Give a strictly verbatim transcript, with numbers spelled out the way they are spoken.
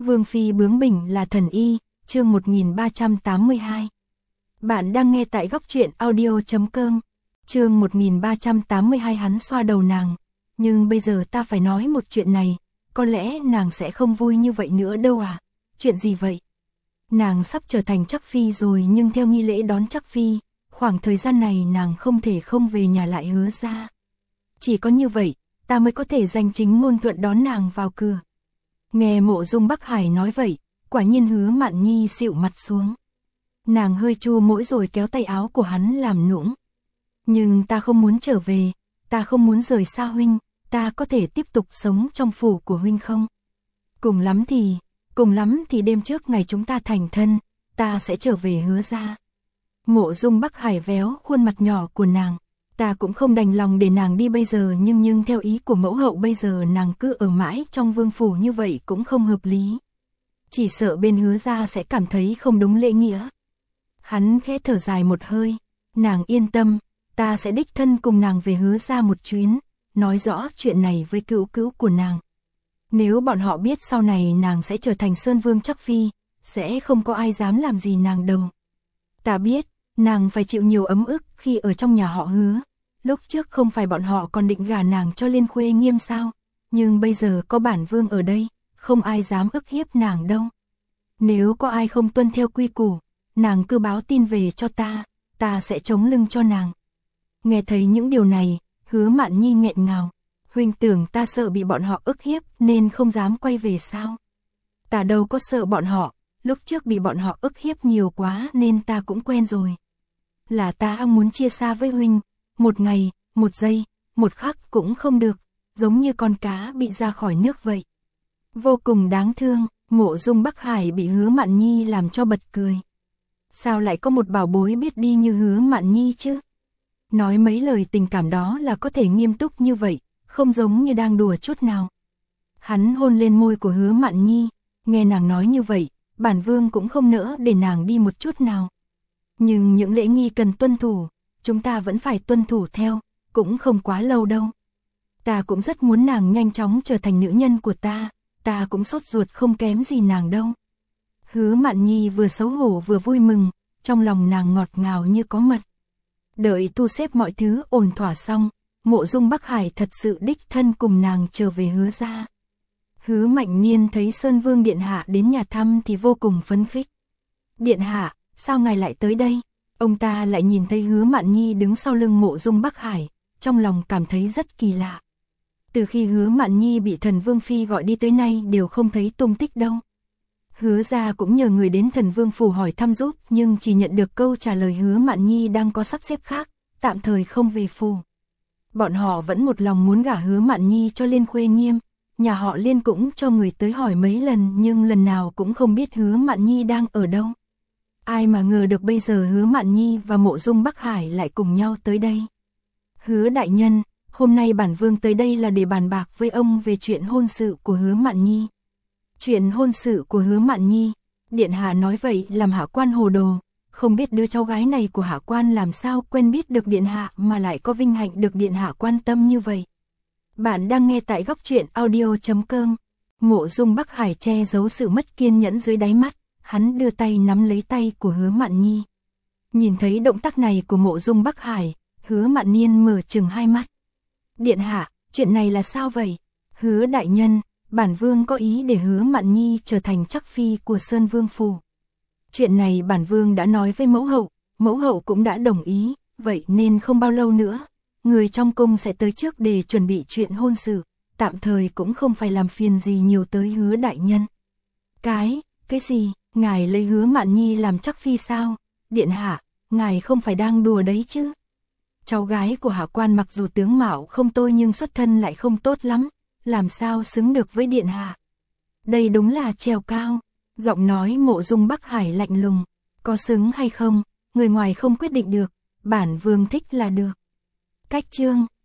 Vương phi bướng bỉnh là thần y, chương một nghìn ba trăm tám mươi hai. Bạn đang nghe tại góc truyện audio chấm com. Chương một nghìn ba trăm tám mươi hai. Hắn xoa đầu nàng, nhưng bây giờ ta phải nói một chuyện này, có lẽ nàng sẽ không vui như vậy nữa đâu à. Chuyện gì vậy? Nàng sắp trở thành chắc phi rồi, nhưng theo nghi lễ đón chắc phi, khoảng thời gian này nàng không thể không về nhà lại Hứa ra. Chỉ có như vậy, ta mới có thể danh chính ngôn thuận đón nàng vào cửa. Nghe Mộ Dung Bắc Hải nói vậy, quả nhiên Hứa Mạn Nhi xịu mặt xuống. Nàng hơi chu mỗi rồi kéo tay áo của hắn làm nũng. Nhưng ta không muốn trở về, ta không muốn rời xa huynh, ta có thể tiếp tục sống trong phủ của huynh không? Cùng lắm thì, cùng lắm thì đêm trước ngày chúng ta thành thân, ta sẽ trở về Hứa ra. Mộ Dung Bắc Hải véo khuôn mặt nhỏ của nàng. Ta cũng không đành lòng để nàng đi bây giờ, nhưng nhưng theo ý của mẫu hậu bây giờ nàng cứ ở mãi trong vương phủ như vậy cũng không hợp lý. Chỉ sợ bên Hứa ra sẽ cảm thấy không đúng lễ nghĩa. Hắn khẽ thở dài một hơi. Nàng yên tâm, ta sẽ đích thân cùng nàng về Hứa ra một chuyến, nói rõ chuyện này với cữu cữu của nàng. Nếu bọn họ biết sau này nàng sẽ trở thành Sơn Vương chắc phi, sẽ không có ai dám làm gì nàng đâu. Ta biết, nàng phải chịu nhiều ấm ức khi ở trong nhà họ Hứa. Lúc trước không phải bọn họ còn định gả nàng cho Liên Khuê Nghiêm sao, nhưng bây giờ có bản vương ở đây, không ai dám ức hiếp nàng đâu. Nếu có ai không tuân theo quy củ, nàng cứ báo tin về cho ta, ta sẽ chống lưng cho nàng. Nghe thấy những điều này, Hứa Mạn Nhi nghẹn ngào. Huynh tưởng ta sợ bị bọn họ ức hiếp nên không dám quay về sao? Ta đâu có sợ bọn họ, lúc trước bị bọn họ ức hiếp nhiều quá nên ta cũng quen rồi. Là ta muốn chia xa với huynh, một ngày, một giây, một khắc cũng không được, giống như con cá bị ra khỏi nước vậy. Vô cùng đáng thương. Mộ Dung Bắc Hải bị Hứa Mạn Nhi làm cho bật cười. Sao lại có một bảo bối biết đi như Hứa Mạn Nhi chứ? Nói mấy lời tình cảm đó là có thể nghiêm túc như vậy, không giống như đang đùa chút nào. Hắn hôn lên môi của Hứa Mạn Nhi, nghe nàng nói như vậy, bản vương cũng không nỡ để nàng đi một chút nào. Nhưng những lễ nghi cần tuân thủ, chúng ta vẫn phải tuân thủ theo, cũng không quá lâu đâu. Ta cũng rất muốn nàng nhanh chóng trở thành nữ nhân của ta, ta cũng sốt ruột không kém gì nàng đâu. Hứa Mạn Nhi vừa xấu hổ vừa vui mừng, trong lòng nàng ngọt ngào như có mật. Đợi thu xếp mọi thứ ổn thỏa xong, Mộ Dung Bắc Hải thật sự đích thân cùng nàng trở về Hứa ra. Hứa Mạnh Niên thấy Sơn Vương Điện Hạ đến nhà thăm thì vô cùng phấn khích. Điện Hạ, sao ngài lại tới đây? Ông ta lại nhìn thấy Hứa Mạn Nhi đứng sau lưng Mộ Dung Bắc Hải, trong lòng cảm thấy rất kỳ lạ. Từ khi Hứa Mạn Nhi bị Thần Vương Phi gọi đi tới nay đều không thấy tung tích đâu. Hứa ra cũng nhờ người đến Thần Vương Phủ hỏi thăm giúp, nhưng chỉ nhận được câu trả lời Hứa Mạn Nhi đang có sắp xếp khác, tạm thời không về phủ. Bọn họ vẫn một lòng muốn gả Hứa Mạn Nhi cho Liên Khuê Nghiêm, nhà họ Liên cũng cho người tới hỏi mấy lần nhưng lần nào cũng không biết Hứa Mạn Nhi đang ở đâu. Ai mà ngờ được bây giờ Hứa Mạn Nhi và Mộ Dung Bắc Hải lại cùng nhau tới đây. Hứa đại nhân, hôm nay bản vương tới đây là để bàn bạc với ông về chuyện hôn sự của Hứa Mạn Nhi. Chuyện hôn sự của Hứa Mạn Nhi? Điện hạ nói vậy làm hạ quan hồ đồ, không biết đứa cháu gái này của hạ quan làm sao quen biết được điện hạ mà lại có vinh hạnh được điện hạ quan tâm như vậy. Bạn đang nghe tại góc truyện audio chấm com. Mộ Dung Bắc Hải che giấu sự mất kiên nhẫn dưới đáy mắt, hắn đưa tay nắm lấy tay của Hứa Mạn Nhi. Nhìn thấy động tác này của Mộ Dung Bắc Hải, Hứa Mạn Niên mở trừng hai mắt. Điện hạ, chuyện này là sao vậy? Hứa đại nhân, bản vương có ý để Hứa Mạn Nhi trở thành chắc phi của Sơn Vương phủ. Chuyện này bản vương đã nói với mẫu hậu, mẫu hậu cũng đã đồng ý, vậy nên không bao lâu nữa, người trong cung sẽ tới trước để chuẩn bị chuyện hôn sự, tạm thời cũng không phải làm phiền gì nhiều tới Hứa đại nhân. Cái, cái gì, ngài lấy Hứa Mạn Nhi làm chắc phi sao? Điện hạ, ngài không phải đang đùa đấy chứ? Cháu gái của hạ quan mặc dù tướng mạo không tồi nhưng xuất thân lại không tốt lắm, làm sao xứng được với điện hạ? Đây đúng là trèo cao. Giọng nói Mộ Dung Bắc Hải lạnh lùng, có xứng hay không, người ngoài không quyết định được, bản vương thích là được. Cách chương,